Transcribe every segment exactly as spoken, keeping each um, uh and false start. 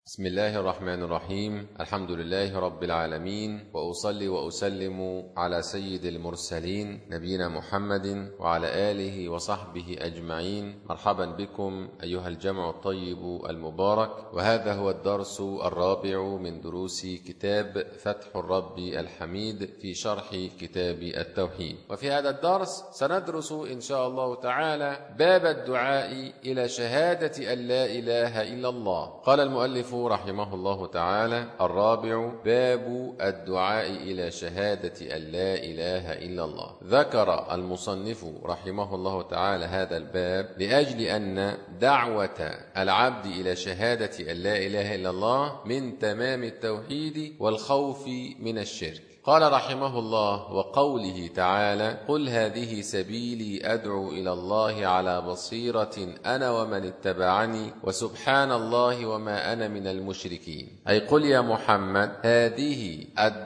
بسم الله الرحمن الرحيم. الحمد لله رب العالمين، وأصلي وأسلم على سيد المرسلين نبينا محمد وعلى آله وصحبه أجمعين. مرحبا بكم أيها الجمع الطيب المبارك، وهذا هو الدرس الرابع من دروس كتاب فتح الرب الحميد في شرح كتاب التوحيد. وفي هذا الدرس سندرس إن شاء الله تعالى باب الدعاء إلى شهادة أن لا إله إلا الله. قال المؤلف رحمه الله تعالى: الرابع باب الدعاء إلى شهادة أن لا إله إلا الله. ذكر المصنف رحمه الله تعالى هذا الباب لأجل أن دعوة العبد إلى شهادة أن لا إله إلا الله من تمام التوحيد والخوف من الشرك. قال رحمه الله: وقوله تعالى: قل هذه سبيلي أدعو إلى الله على بصيرة أنا ومن اتبعني وسبحان الله وما أنا من المشركين. أي قل يا محمد هذه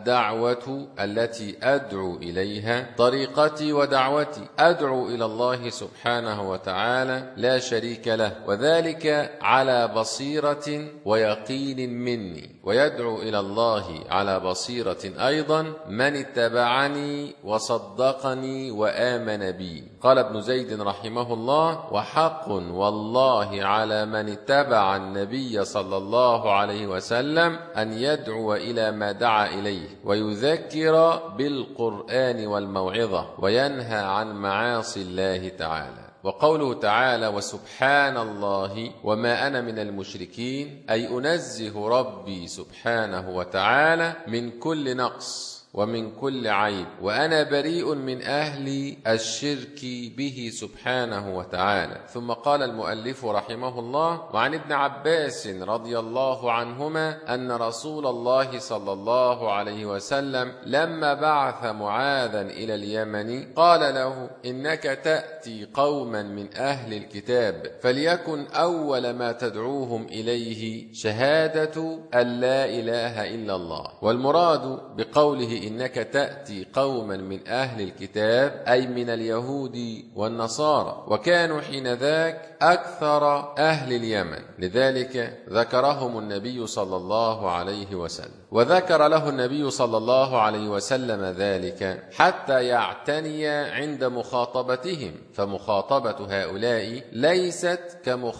الدعوة التي أدعو إليها طريقتي ودعوتي، أدعو إلى الله سبحانه وتعالى لا شريك له، وذلك على بصيرة ويقين مني، ويدعو إلى الله على بصيرة أيضا من اتبعني وصدقني وآمن بي. قال ابن زيد رحمه الله: وحق والله على من اتبع النبي صلى الله عليه وسلم أن يدعو إلى ما دعا إليه، ويذكر بالقرآن والموعظة، وينهى عن معاصي الله تعالى. وقوله تعالى: وسبحان الله وما أنا من المشركين، أي أنزه ربي سبحانه وتعالى من كل نقص ومن كل عيب، وأنا بريء من أهل الشرك به سبحانه وتعالى. ثم قال المؤلف رحمه الله: وعن ابن عباس رضي الله عنهما أن رسول الله صلى الله عليه وسلم لما بعث معاذا إلى اليمن قال له: إنك تأتي قوما من أهل الكتاب، فليكن أول ما تدعوهم إليه شهادة أن لا إله إلا الله. والمراد بقوله إنك تأتي قوما من أهل الكتاب أي من اليهود والنصارى، وكانوا حين ذاك أكثر أهل اليمن، لذلك ذكرهم النبي صلى الله عليه وسلم. وذكر له النبي صلى الله عليه وسلم ذلك حتى يعتني عند مخاطبتهم، فمخاطبة هؤلاء ليست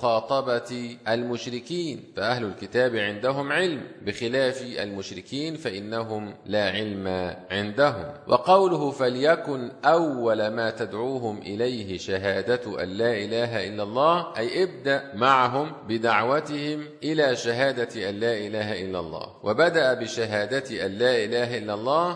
كمخاطبة المشركين، فأهل الكتاب عندهم علم بخلاف المشركين فإنهم لا علم عندهم. وقوله فليكن أول ما تدعوهم إليه شهادة أن لا إله إلا الله، أي ابدأ معهم بدعوتهم إلى شهادة أن لا إله إلا الله. وبدأ بشهادة أن لا إله إلا الله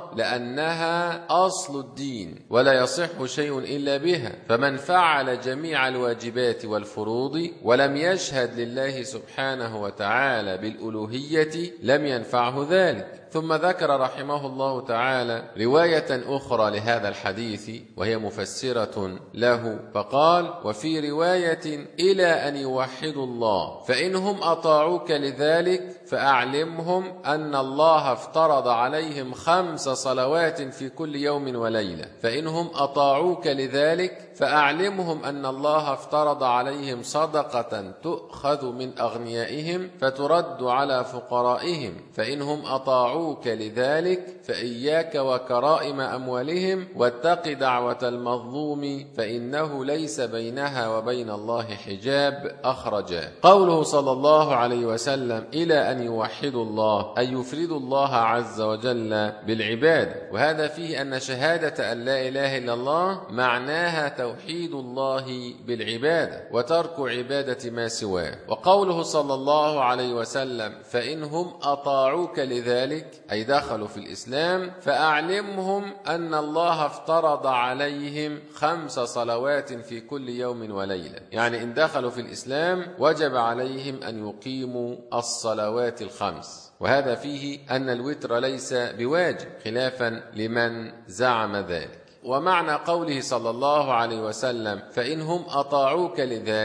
لأنها أصل الدين، ولا يصح شيء إلا بها، فمن فعل جميع الواجبات والفروض ولم يشهد لله سبحانه وتعالى بالألوهية لم ينفعه ذلك. ثم ذكر رحمه الله تعالى رواية أخرى لهذا الحديث وهي مفسرة له، فقال: وفي رواية إلى أن يوحدوا الله، فإنهم أطاعوك لذلك فأعلمهم أن الله افترض عليهم خمس صلوات في كل يوم وليلة، فإنهم أطاعوك لذلك فأعلمهم أن الله افترض عليهم صدقة تؤخذ من أغنيائهم فترد على فقرائهم، فإنهم أطاعوك لذلك فإياك وكرائم أموالهم، واتق دعوة المظلوم فإنه ليس بينها وبين الله حجاب. أخرجاه. قوله صلى الله عليه وسلم إلى أن يوحدوا الله أي يفردوا الله عز وجل بالعبادة، وهذا فيه أن شهادة أن لا إله إلا الله معناها توحيد الله بالعبادة وترك عبادة ما سواه. وقوله صلى الله عليه وسلم فإنهم أطاعوك لذلك أي دخلوا في الإسلام فأعلمهم أن الله افترض عليهم خمس صلوات في كل يوم وليلة، يعني إن دخلوا في الإسلام وجب عليهم أن يقيموا الصلوات الخمس، وهذا فيه أن الوتر ليس بواجب خلافا لمن زعم ذلك. ومعنى قوله صلى الله عليه وسلم فإنهم أطاعوك لذلك،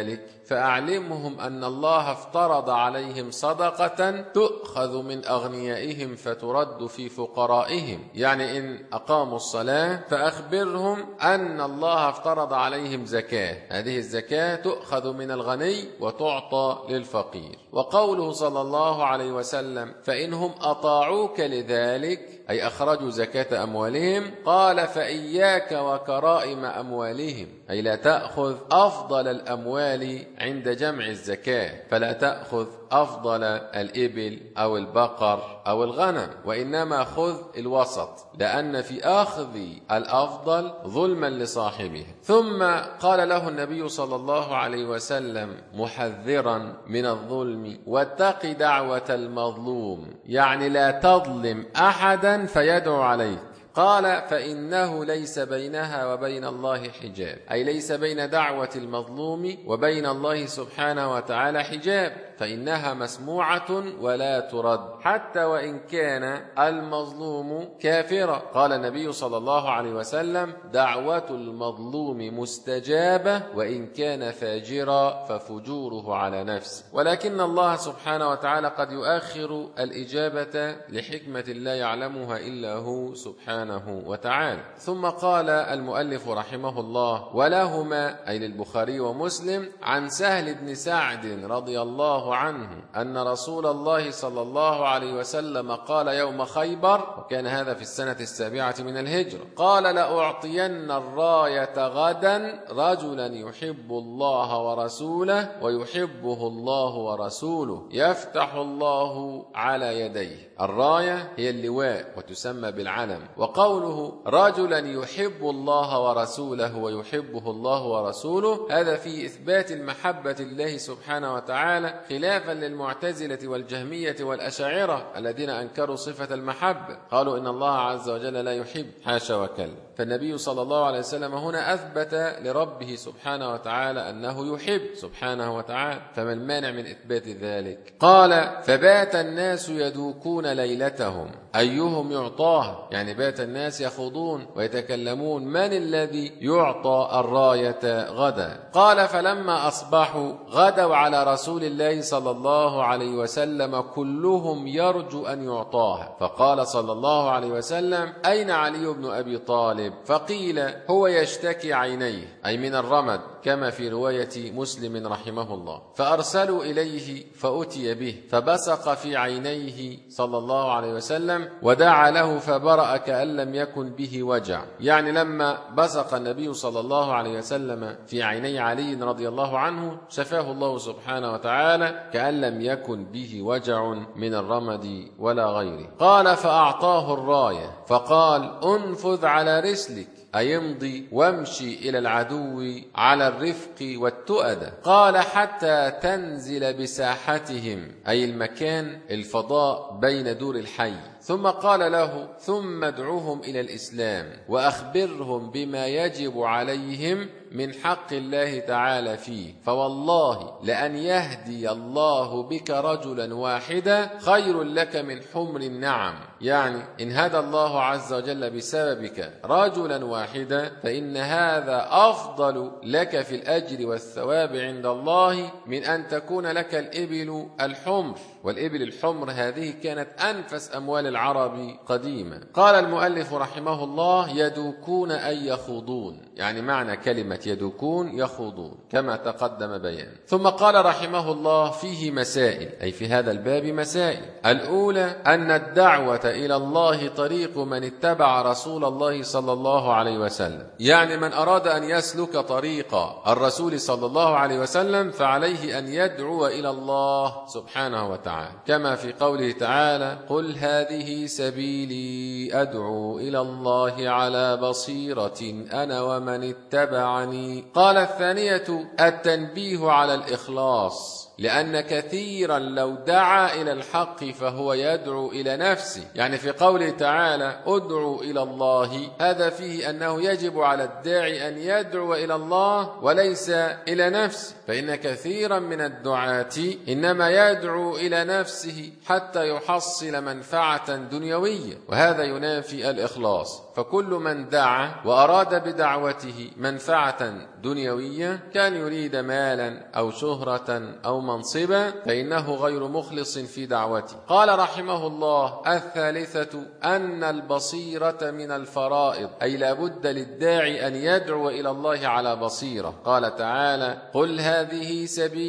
فأعلمهم أن الله افترض عليهم صدقة تؤخذ من أغنيائهم فترد في فقرائهم. يعني إن أقاموا الصلاة فأخبرهم أن الله افترض عليهم زكاة، هذه الزكاة تؤخذ من الغني وتعطى للفقير. وقوله صلى الله عليه وسلم فإنهم أطاعوك لذلك، أي أخرجوا زكاة أموالهم، قال فإياك وكرائم أموالهم، أي لا تأخذ أفضل الأموال عند جمع الزكاة، فلا تأخذ أفضل الإبل أو البقر أو الغنم، وإنما خذ الوسط، لأن في أخذ الأفضل ظلما لصاحبه. ثم قال له النبي صلى الله عليه وسلم محذرا من الظلم واتق دعوة المظلوم، يعني لا تظلم أحدا فيدعو عليك. قال فإنه ليس بينها وبين الله حجاب، أي ليس بين دعوة المظلوم وبين الله سبحانه وتعالى حجاب، فإنها مسموعة ولا ترد حتى وإن كان المظلوم كافرا. قال النبي صلى الله عليه وسلم دعوة المظلوم مستجابة وإن كان فاجرا ففجوره على نفسه. ولكن الله سبحانه وتعالى قد يؤخر الإجابة لحكمة لا يعلمها إلا هو سبحانه وتعالى. ثم قال المؤلف رحمه الله ولهما، أي للبخاري ومسلم، عن سهل بن سعد رضي الله عنه أن رسول الله صلى الله عليه وسلم قال يوم خيبر، وكان هذا في السنة السابعة من الهجرة، قال لأعطين الراية غدا رجلا يحب الله ورسوله ويحبه الله ورسوله يفتح الله على يديه. الراية هي اللواء وتسمى بالعلم. وقوله رجلا يحب الله ورسوله ويحبه الله ورسوله، هذا في إثبات المحبة لله سبحانه وتعالى، خلافا للمعتزلة والجهمية والأشاعرة الذين أنكروا صفة المحبة، قالوا إن الله عز وجل لا يحب، حاشا وكلا. فالنبي صلى الله عليه وسلم هنا أثبت لربه سبحانه وتعالى أنه يحب سبحانه وتعالى، فما المانع من إثبات ذلك؟ قال فبات الناس يدوكون ليلتهم أيهم يعطاها، يعني بات الناس يخوضون ويتكلمون من الذي يعطى الراية غدا. قال فلما أصبحوا غدوا على رسول الله صلى الله عليه وسلم كلهم يرجو أن يعطاها، فقال صلى الله عليه وسلم أين علي بن أبي طالب؟ فقيل هو يشتكي عينيه، أي من الرمد، كما في رواية مسلم رحمه الله. فأرسلوا إليه فأتي به فبصق في عينيه صلى الله عليه وسلم ودعا له فبرأ كأن لم يكن به وجع. يعني لما بصق النبي صلى الله عليه وسلم في عيني علي رضي الله عنه شفاه الله سبحانه وتعالى كأن لم يكن به وجع من الرمد ولا غيره. قال فأعطاه الراية فقال انفذ على رسلك، أيمضي وامشي إلى العدو على الرفق والتؤدة. قال حتى تنزل بساحتهم، أي المكان الفضاء بين دور الحي. ثم قال له ثم ادعوهم إلى الإسلام وأخبرهم بما يجب عليهم من حق الله تعالى فيه، فوالله لأن يهدي الله بك رجلا واحدا خير لك من حمر النعم. يعني إن هدى الله عز وجل بسببك رجلا واحدا فإن هذا أفضل لك في الأجر والثواب عند الله من أن تكون لك الإبل الحمر، والإبل الحمر هذه كانت أنفس أموال العرب قديما. قال المؤلف رحمه الله يدوكون أي يخوضون، يعني معنى كلمة يدوكون يخوضون كما تقدم بيان. ثم قال رحمه الله فيه مسائل، أي في هذا الباب مسائل. الأولى أن الدعوة إلى الله طريق من اتبع رسول الله صلى الله عليه وسلم، يعني من أراد أن يسلك طريق الرسول صلى الله عليه وسلم فعليه أن يدعو إلى الله سبحانه وتعالى، كما في قوله تعالى قل هذه سبيلي أدعو إلى الله على بصيرة أنا ومن اتبعني. قال الثانية التنبيه على الإخلاص، لأن كثيرا لو دعا إلى الحق فهو يدعو إلى نفسه. يعني في قوله تعالى ادعوا إلى الله، هذا فيه أنه يجب على الداعي أن يدعو إلى الله وليس إلى نفسه، فإن كثيرا من الدعاة إنما يدعو إلى نفسه حتى يحصل منفعة دنيوية، وهذا ينافي الإخلاص. فكل من دعا وأراد بدعوته منفعة دنيوية، كان يريد مالا أو شهرة أو منصبا، فإنه غير مخلص في دعوته. قال رحمه الله: الثالثة أن البصيرة من الفرائض، أي لا بد للداعي أن يدعو إلى الله على بصيرة. قال تعالى: قل هذه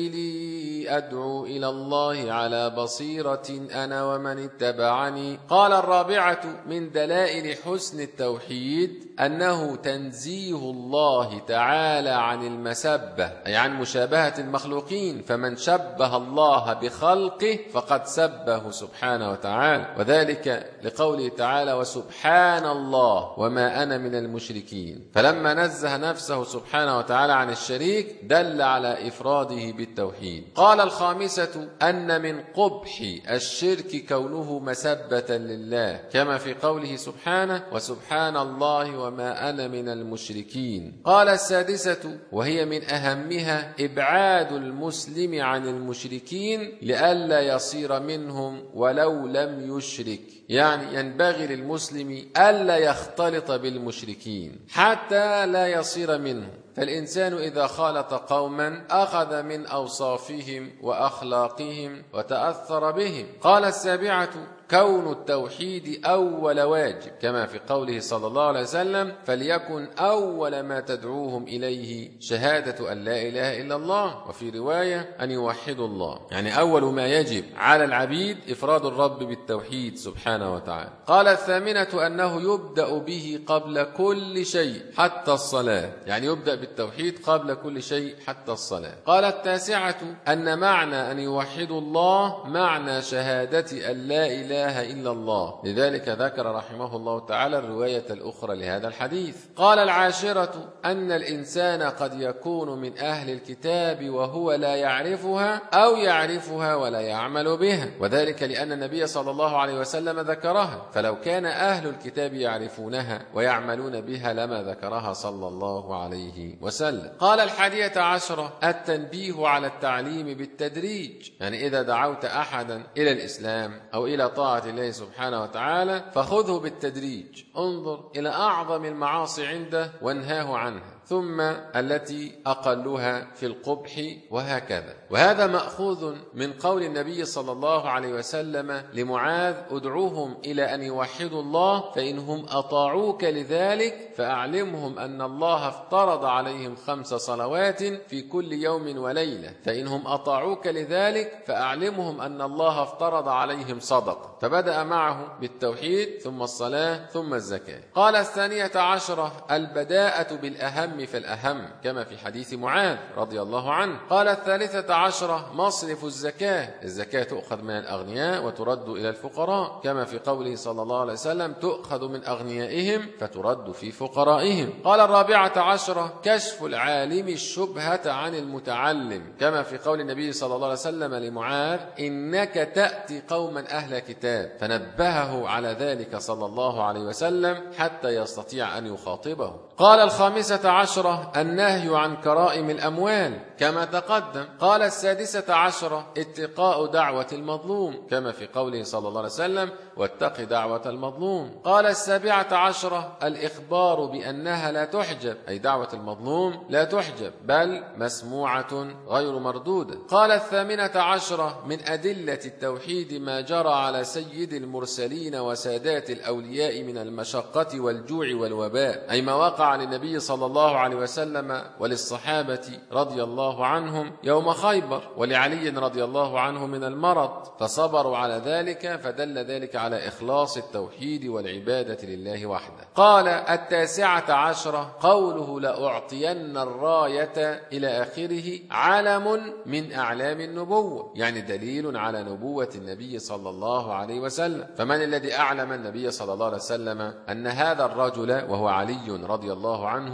سبيلي أدعو إلى الله على بصيرة أنا ومن اتبعني. قال الرابعة من دلائل حسن التوحيد أنه تنزيه الله تعالى عن المسبة، أي عن مشابهة المخلوقين، فمن شبه الله بخلقه فقد سبه سبحانه وتعالى، وذلك لقوله تعالى: وسبحان الله وما أنا من المشركين. فلما نزه نفسه سبحانه وتعالى عن الشريك دل على إفراده بالتوحيد. قال الخامسة أن من قبح الشرك كونه مسبة لله، كما في قوله سبحانه: وسبحان الله وما أنا من المشركين. قال السادسة وهي من أهمها إبعاد المسلم عن المشركين لئلا يصير منهم ولو لم يشرك، يعني ينبغي للمسلم ألا يختلط بالمشركين حتى لا يصير منهم. فالإنسان إذا خالط قوما أخذ من أوصافهم وأخلاقهم وتأثر بهم. قال السابعة كون التوحيد أول واجب، كما في قوله صلى الله عليه وسلم: فليكن أول ما تدعوهم إليه شهادة أن لا إله إلا الله، وفي رواية أن يوحدوا الله، يعني أول ما يجب على العبيد إفراد الرب بالتوحيد سبحانه وتعالى. قال الثامنة أنه يبدأ به قبل كل شيء حتى الصلاة، يعني يبدأ بالتوحيد قبل كل شيء حتى الصلاة. قال التاسعة أن معنى أن يوحدوا الله معنى شهادة أن لا إله إلا الله، لذلك ذكر رحمه الله تعالى الرواية الأخرى لهذا الحديث. قال العاشرة أن الإنسان قد يكون من أهل الكتاب وهو لا يعرفها أو يعرفها ولا يعمل بها، وذلك لأن النبي صلى الله عليه وسلم ذكرها، فلو كان أهل الكتاب يعرفونها ويعملون بها لما ذكرها صلى الله عليه وسلم. قال الحادية عشرة التنبيه على التعليم بالتدريج، يعني إذا دعوت أحدا إلى الإسلام أو إلى طاعة الله سبحانه وتعالى فخذه بالتدريج، انظر إلى أعظم المعاصي عنده وانهاه عنها، ثم التي أقلها في القبح، وهكذا. وهذا مأخوذ من قول النبي صلى الله عليه وسلم لمعاذ: ادعوهم إلى أن يوحدوا الله، فإنهم أطاعوك لذلك فأعلمهم أن الله افترض عليهم خمس صلوات في كل يوم وليلة، فإنهم أطاعوك لذلك فأعلمهم أن الله افترض عليهم صدقة. فبدأ معه بالتوحيد ثم الصلاة ثم الزكاة. قال الثانية عشرة البداءة بالأهم فالأهم، كما في حديث معاذ رضي الله عنه. قال الثالثة عشرة مصرف الزكاة، الزكاة تؤخذ من الأغنياء وترد إلى الفقراء، كما في قوله صلى الله عليه وسلم: تؤخذ من أغنيائهم فترد في فقرائهم. قال الرابعة عشرة كشف العالم الشبهة عن المتعلم، كما في قول النبي صلى الله عليه وسلم لمعاذ: إنك تأتي قوما أهل كتاب، فنبهه على ذلك صلى الله عليه وسلم حتى يستطيع أن يخاطبه. قال الخامسة عشرة النهي عن كرائم الأموال، كما تقدم. قال السادسة عشرة اتقاء دعوة المظلوم، كما في قوله صلى الله عليه وسلم: واتق دعوة المظلوم. قال السابعة عشرة الإخبار بأنها لا تحجب، أي دعوة المظلوم لا تحجب بل مسموعة غير مردودة. قال الثامنة عشرة من أدلة التوحيد ما جرى على سيد المرسلين وسادات الأولياء من المشقة والجوع والوباء، أي ما وقع للنبي صلى الله عليه وسلم وللصحابة رضي الله عنهم يوم خيبر، ولعلي رضي الله عنه من المرض، فصبروا على ذلك، فدل ذلك على إخلاص التوحيد والعبادة لله وحده. قال التاسعة عشرة قوله لأعطين الراية إلى آخره علم من أعلام النبوة، يعني دليل على نبوة النبي صلى الله عليه وسلم. فمن الذي أعلم النبي صلى الله عليه وسلم أن هذا الرجل وهو علي رضي الله عنه يحب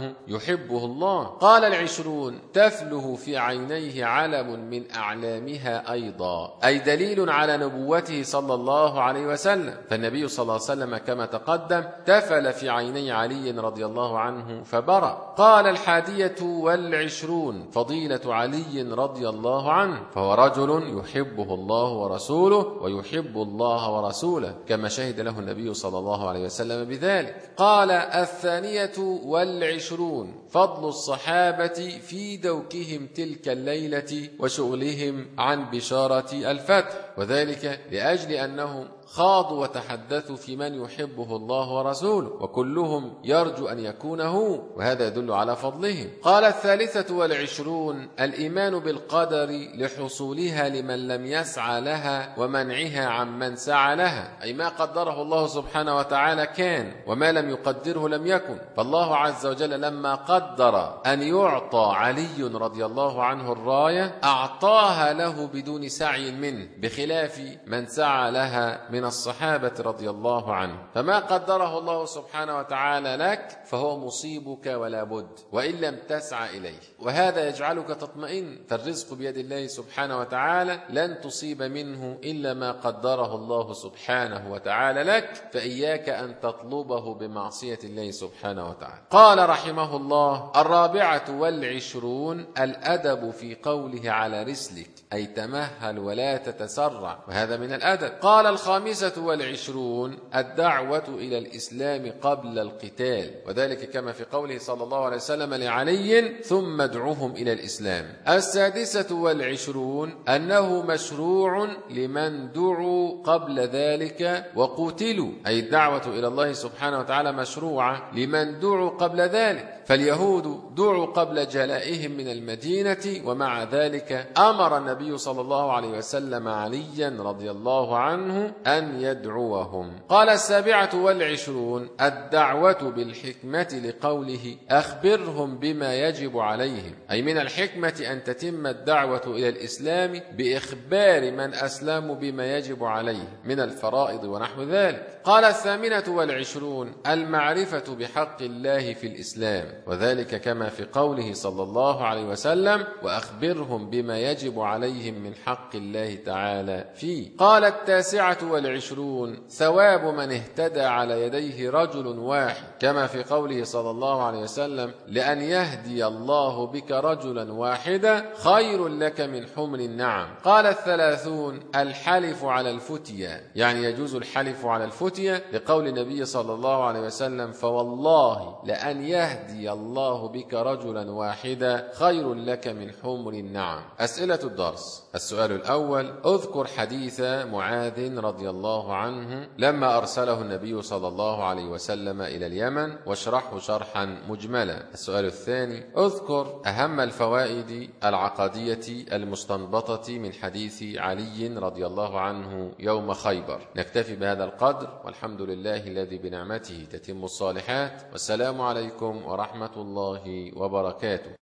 يحبه الله. قال العشرون: تفله في عينيه علم من أعلامها أيضا، أي دليل على نبوته صلى الله عليه وسلم. فالنبي صلى الله عليه وسلم كما تقدم تفل في عيني علي رضي الله عنه فبرأ. قال الحادية والعشرون: فضيلة علي رضي الله عنه، فهو رجل يحبه الله ورسوله ويحب الله ورسوله، كما شهد له النبي صلى الله عليه وسلم بذلك. قال الثانية والعشرون: فضل الصحابة في دوكهم تلك الليلة وشغلهم عن بشارة الفتح، وذلك لأجل أنهم خاضوا وتحدثوا في من يحبه الله ورسوله، وكلهم يرجو أن يكون هو، وهذا يدل على فضلهم. قال الثالثة والعشرون: الإيمان بالقدر لحصولها لمن لم يسعى لها ومنعها عن من سعى لها، أي ما قدره الله سبحانه وتعالى كان، وما لم يقدره لم يكن. فالله عز وجل لما قدر أن يعطى علي رضي الله عنه الراية أعطاها له بدون سعي منه، بخلاف من سعى لها من الصحابة رضي الله عنه. فما قدره الله سبحانه وتعالى لك فهو مصيبك ولا بد، وإن لم تسعى إليه، وهذا يجعلك تطمئن. فالرزق بيد الله سبحانه وتعالى، لن تصيب منه إلا ما قدره الله سبحانه وتعالى لك، فإياك أن تطلبه بمعصية الله سبحانه وتعالى. قال رحمه الله: الرابعة والعشرون: الأدب في قوله على رسلك، أي تمهل ولا تتسرع، وهذا من الأدب. قال الخامسة والعشرون: الدعوة إلى الإسلام قبل القتال، وذلك كما في قوله صلى الله عليه وسلم لعلي: ثم ادعوهم إلى الإسلام. السادسة والعشرون: أنه مشروع لمن دعوا قبل ذلك وقتلوا، أي الدعوة إلى الله سبحانه وتعالى مشروعة لمن دعوا قبل ذلك. فاليهود دعوا قبل جلائهم من المدينة، ومع ذلك أمر النبي صلى الله عليه وسلم عليا رضي الله عنه أن يدعوهم. قال السابعة والعشرون: الدعوة بالحكمة لقوله: أخبرهم بما يجب عليهم، أي من الحكمة أن تتم الدعوة إلى الإسلام بإخبار من أسلموا بما يجب عليه من الفرائض ونحو ذلك. قال الثامنة والعشرون: المعرفة بحق الله في الإسلام، وذلك كما في قوله صلى الله عليه وسلم: وأخبرهم بما يجب عليهم من حق الله تعالى فيه. قال التاسعة والعشرون: ثواب من اهتدى على يديه رجل واحد، كما في قوله صلى الله عليه وسلم: لأن يهدي الله بك رجلا واحدا خير لك من حمر النعم. قال الثلاثون: الحلف على الفتية، يعني يجوز الحلف على الفتية، لقول النبي صلى الله عليه وسلم: فوالله لأن يهدي الله بك رجلا واحدا خير لك من حمر النعم. أسئلة الدرس: السؤال الأول: اذكر حديث معاذ رضي الله عنه لما أرسله النبي صلى الله عليه وسلم إلى اليمن، واشرحه شرحا مجملا. السؤال الثاني: اذكر أهم الفوائد العقدية المستنبطة من حديث علي رضي الله عنه يوم خيبر. نكتفي بهذا القدر، والحمد لله الذي بنعمته تتم الصالحات، والسلام عليكم ورحمة الله وبركاته.